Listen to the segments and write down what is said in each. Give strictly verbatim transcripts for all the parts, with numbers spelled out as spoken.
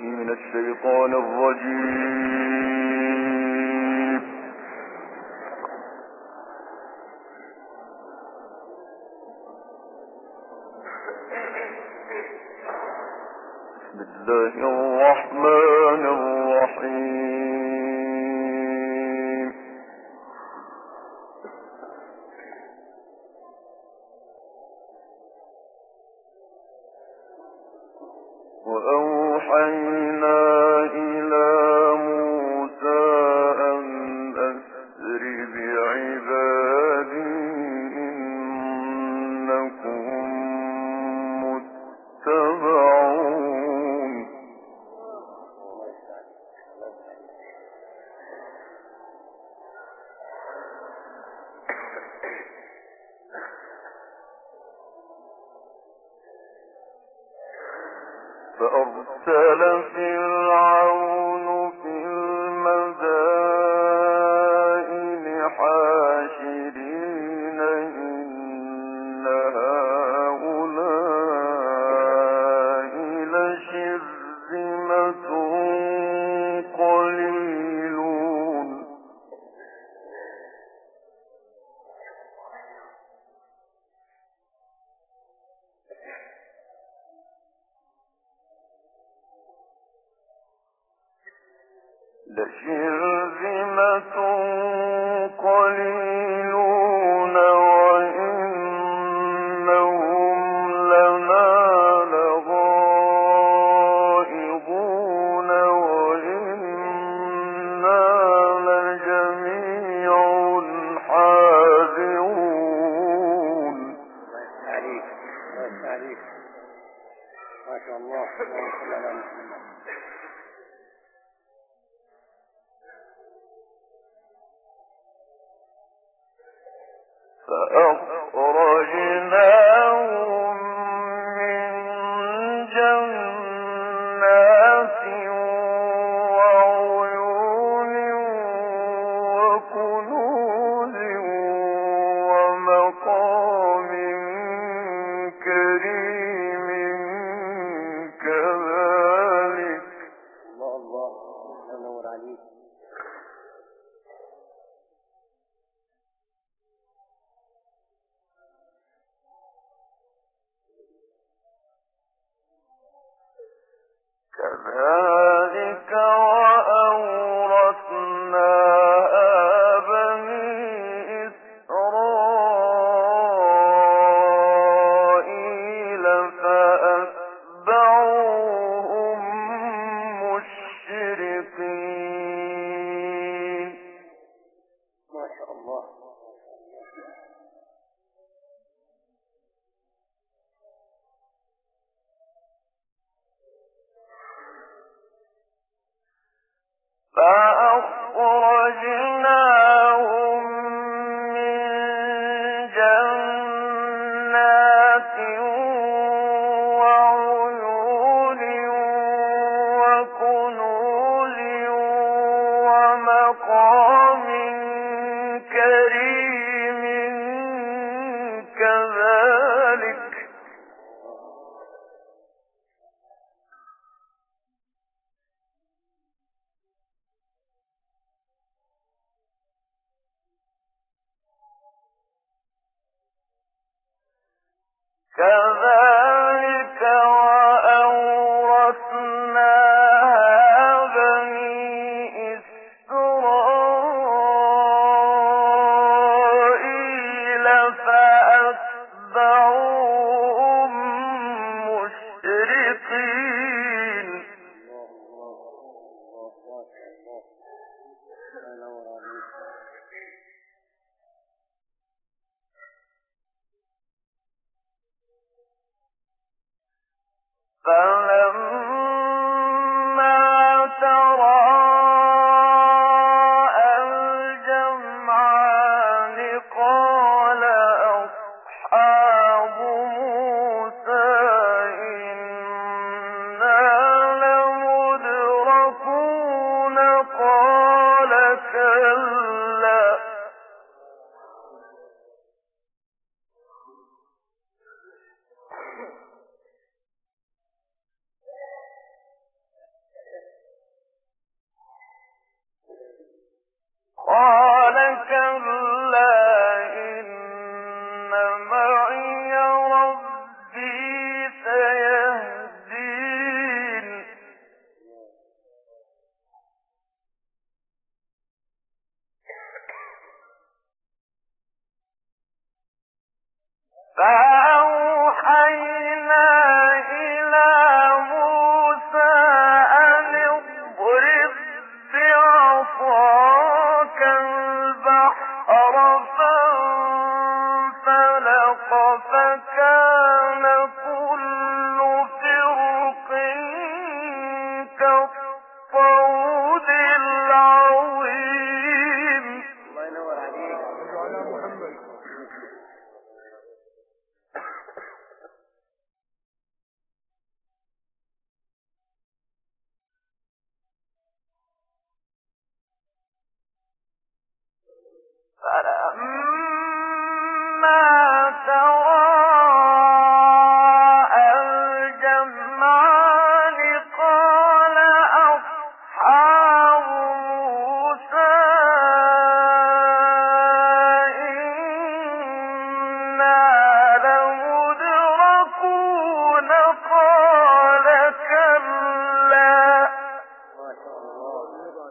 من الشيطان الرجيم. بسم الله الرحمن الرحيم. وأوحينا إلى موسى أن أسر بعبادي إنكم متبعون. فأرسل فرعون في المدائن حاشرين إن هؤلاء لشرذمة قليلون. لشرذمة قليلون وإنهم لنا لغائظون وإنا لجميع حاذرون. عليك عليك ما شاء الله. اللهم صل على محمد. فأخرجناهم من جنات وعيون وكنوز ومقام كريم كذلك. الله الله ينور عليك. كذلك وأورثناها بني إسرائيل فأتبعوهم مشرقين. ما شاء الله. فأخرجناهم من جنات وعيون وكنوز ومقام كريم كذلك. كذلك وأورثناها بني إسرائيل فأتبعوهم مشرقين. كلا إن معي ربي سيهدين فأوحينا إلى موسى أن اضرب بعصاك البحر فانفلق فكان كل فرق كالطود العظيم. الله ينور عليك. على محمد. فلما تراءى الجمعان قال أصحاب موسى إنا لمدركون قال كلا ما شاء الله.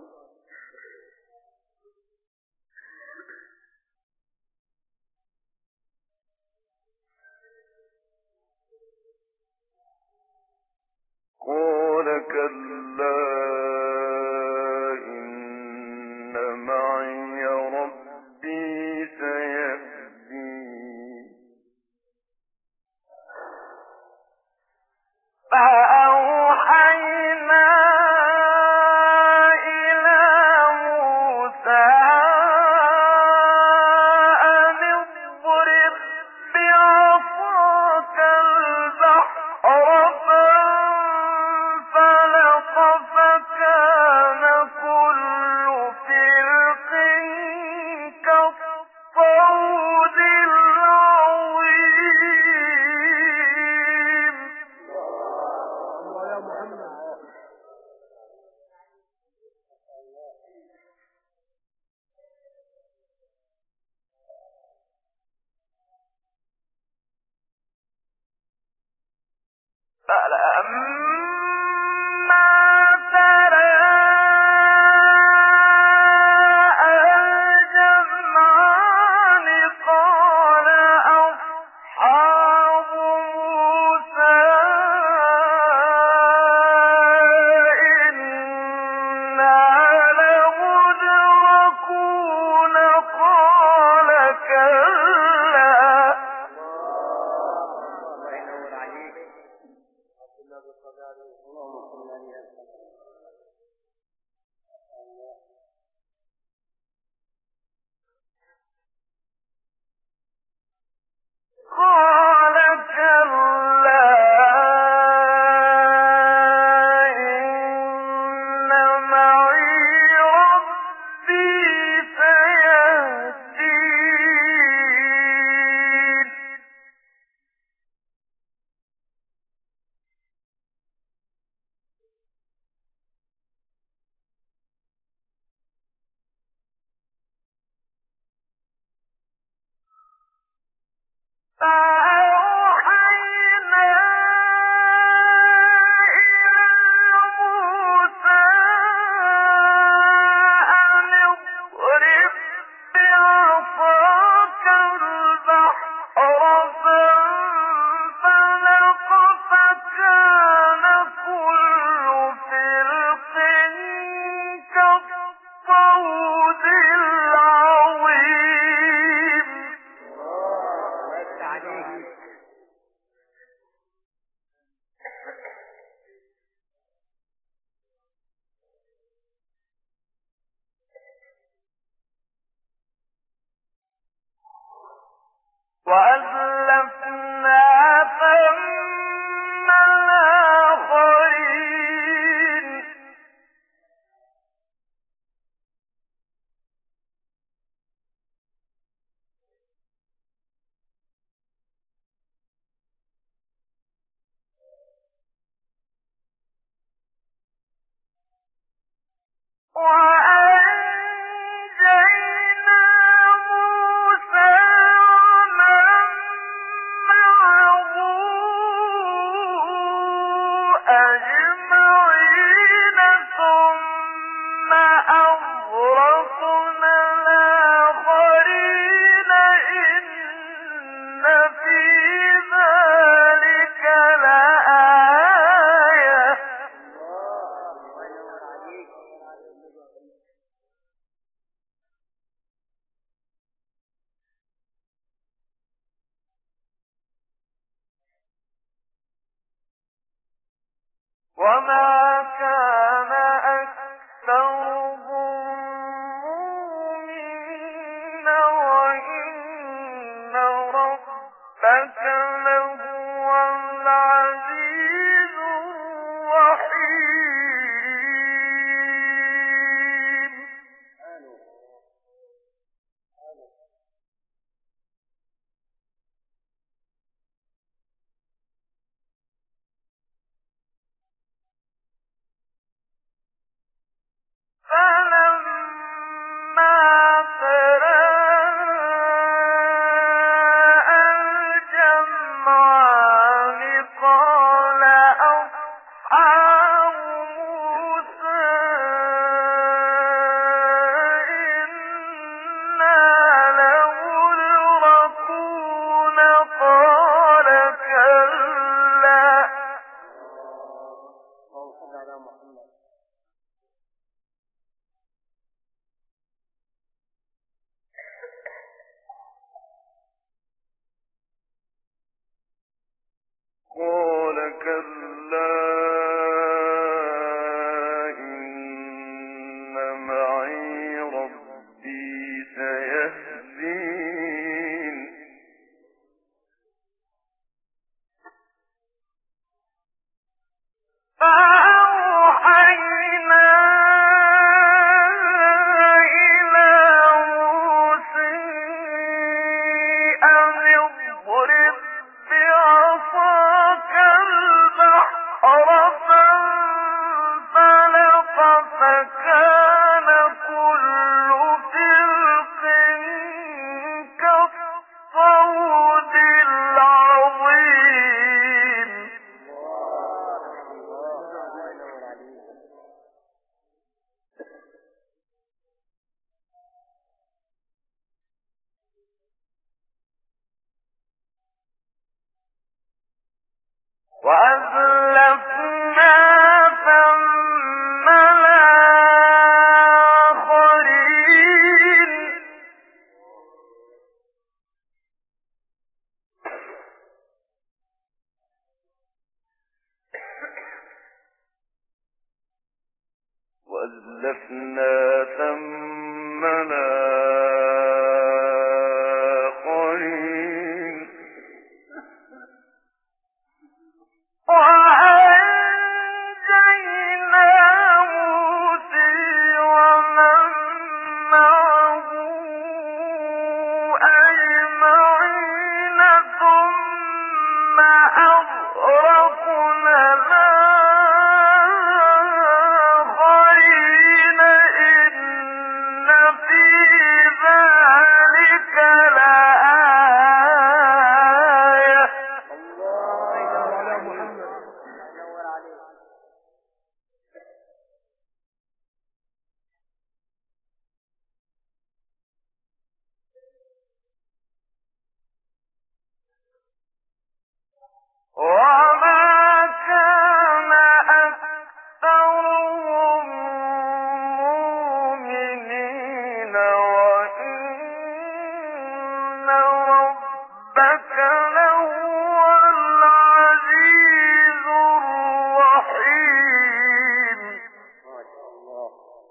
قال كلا إن معي ربي سيهدين فأوحينا إلى موسى أن اضرب بعصاك البحر فانفلق فكان كل فرق كالطود العظيم. الله يا محمد. فلما تراءى الجمعان قال أصحاب موسى إنا لمدركون قال كلا الله ينور عليك. اللهم صل على قال كلا إن معي ربي سيهدين فأوحينا إلى موسى أن اضرب بعصاك البحر فانفلق فكان كل فرق كالطود العظيم. الله عليك. وأزلفنا ثم الآخرين وأنجينا وما كان أكثرهم مؤمنين وإن ربك لهو العزيز الرحيم. فلما تراءى الجمعان قال أصحاب موسى إنا لمدركون قال كلا اللهم صل على محمد. قال كلا إن معي ربي سيهدين. فأوحينا إلى موسى أن اضرب بعصاك البحر فانفلق فكان كل فرق كالطود العظيم. وأزلفنا ثم الآخرين. وأزلفنا ثم الآخرين وأنجينا موسى ومن معه أجمعين ثم أغرقنا الآخرين إن في ذلك لآية. وما كان أكثرهم مؤمنين وإن ربك لهو العزيز الرحيم. ما شاء الله.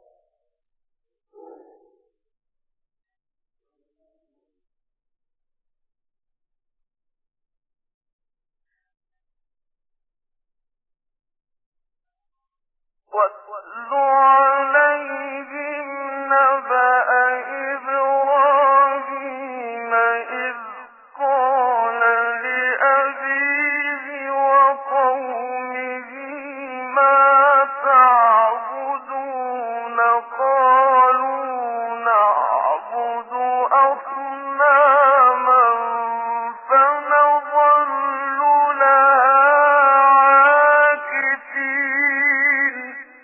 واتل عليهم نبأ إبراهيم إذ قال لأبيه وقومه ما تعبدون قالوا نعبد أصناما فنظل لها عاكفين.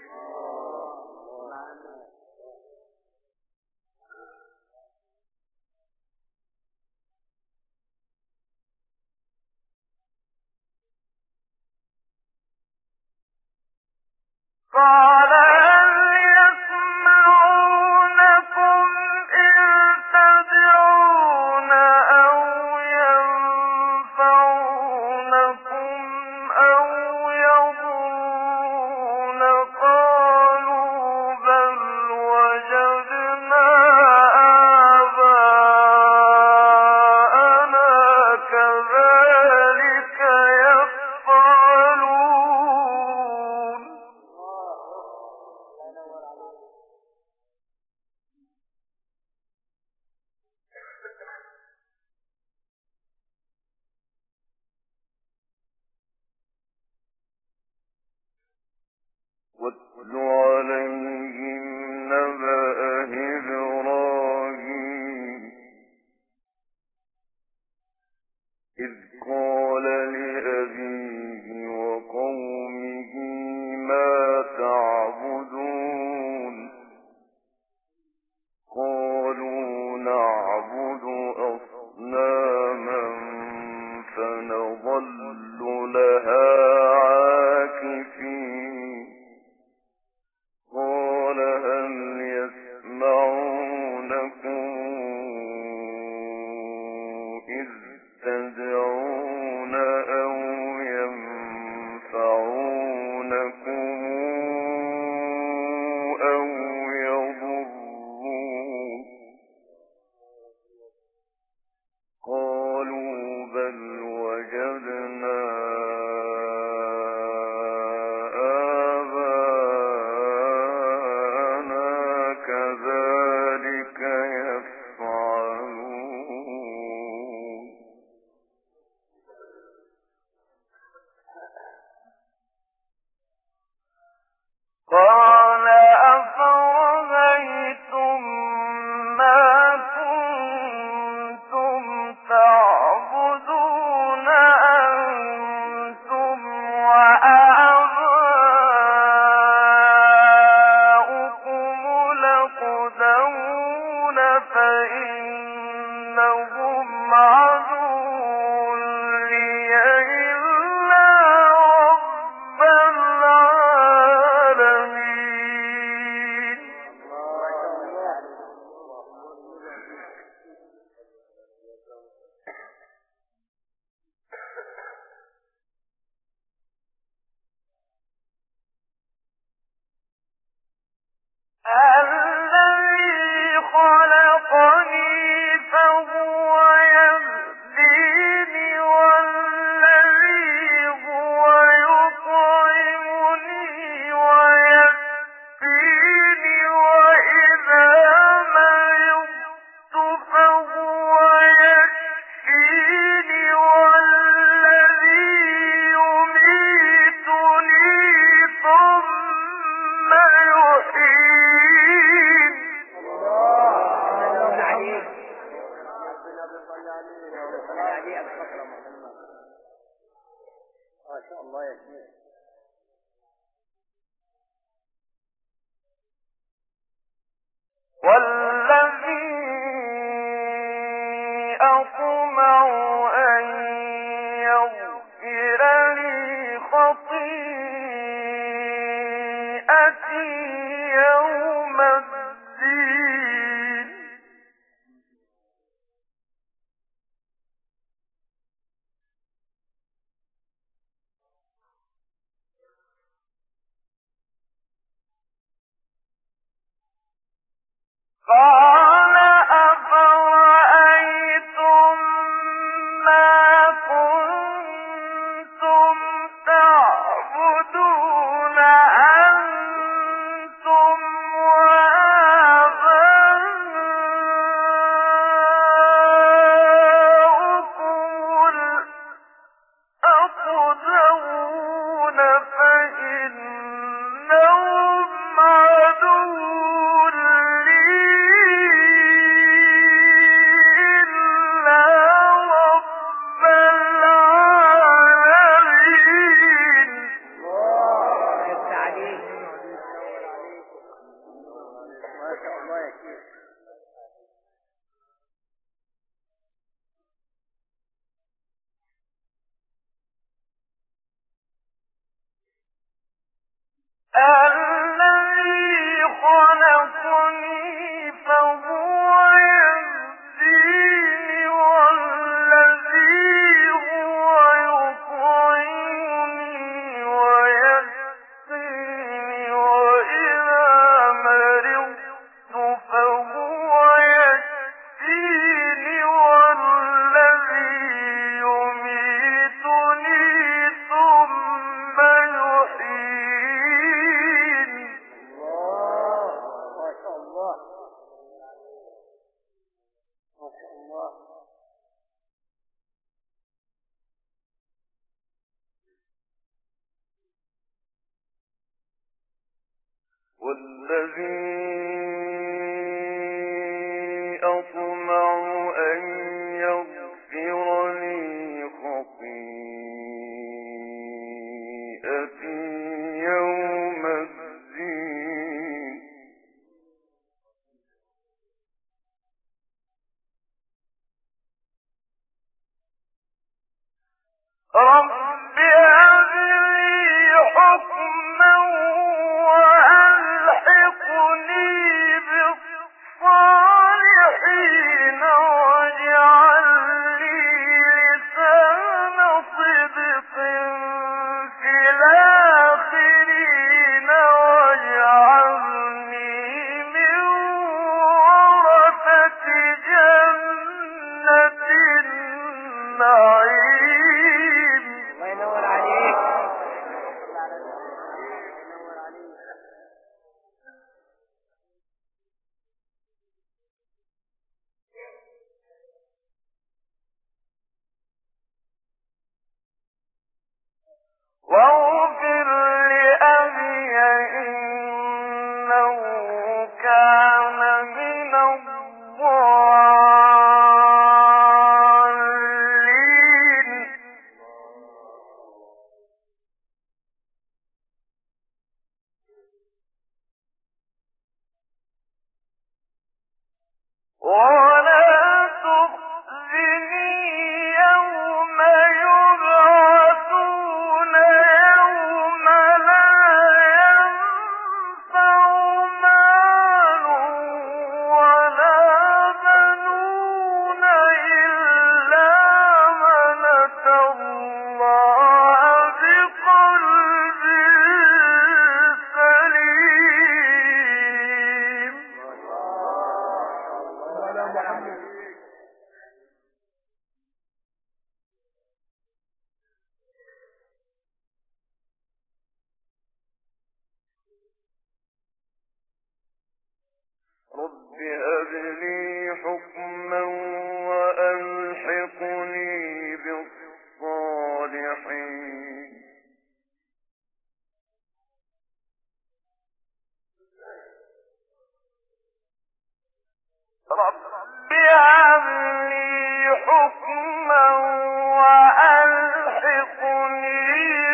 قال هل يسمعونكم إذ تدعون أو ينفعونكم أو يضرون قال أفرأيتم ما كنتم تعبدون أنتم وآباؤكم الأقدمون فإنهم عدو لي إلا رب العالمين. الذي خلقني فهو يهديني والذي هو يطعمني ويسقيني وإذا مرضت فهو يشفيني والذي يميتني ثم يحيين. ما شاء الله يا شيخ. والذي أطمع أن يغفر لي خطيئتي يوم الدين. قال أفرأيتم ما كنتم تعبدون أنتم وآباؤكم الأقدمون فإنهم عدو لي إلا رب العالمين. ما شاء الله يا شيخ. الذي خلقني فهو يهديني والذي هو يطعمني ويسقيني وإذا مرضت فهو يشفيني والذي يميتني ثم يحيين. ما شاء الله. ما شاء الله. والذي أطمع أن يغفر لي خطيئتي يوم الدين. رب هب لي حكما وألحقني بالصالحين واجعل لي لسان صدق في الآخرين واجعلني من ورثة جنة النعيم. الله ينور عليك. واغفر لأبي ولا تخزني يوم يبعثون يوم لا ينفع مال ولا بنون إلا من أتى الله بقلب سليم. رب هب لي حكما وألحقني بالصالحين. رب هب لي حكما وألحقني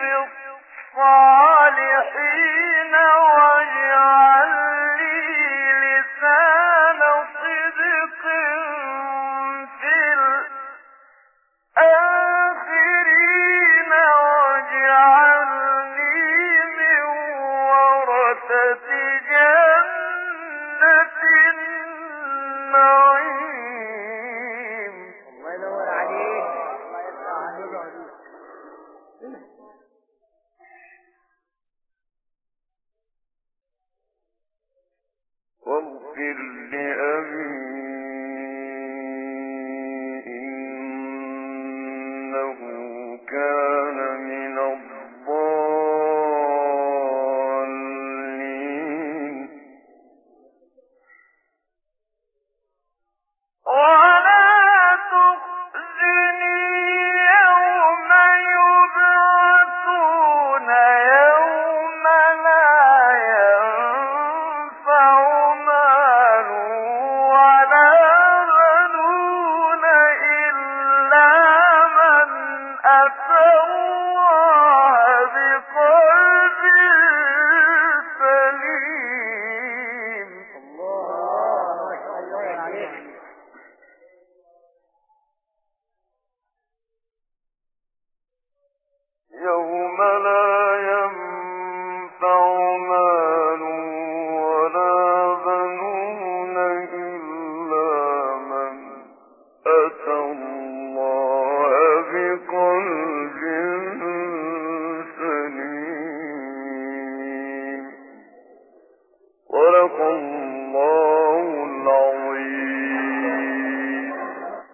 بالصالحين واجعل لي لسان صدق في الآخرين واجعلني من ورثة جنة النعيم. الله ينور عليك. الله يفتح عليك. واغفر لأبي إنه كان من الضالين. ولا تخزني يوم يبعثون يوم لا ينفع مال ولا بنون إلا من أتى الله بقلب سليم. الله ما شاء الله عليك. يوم لا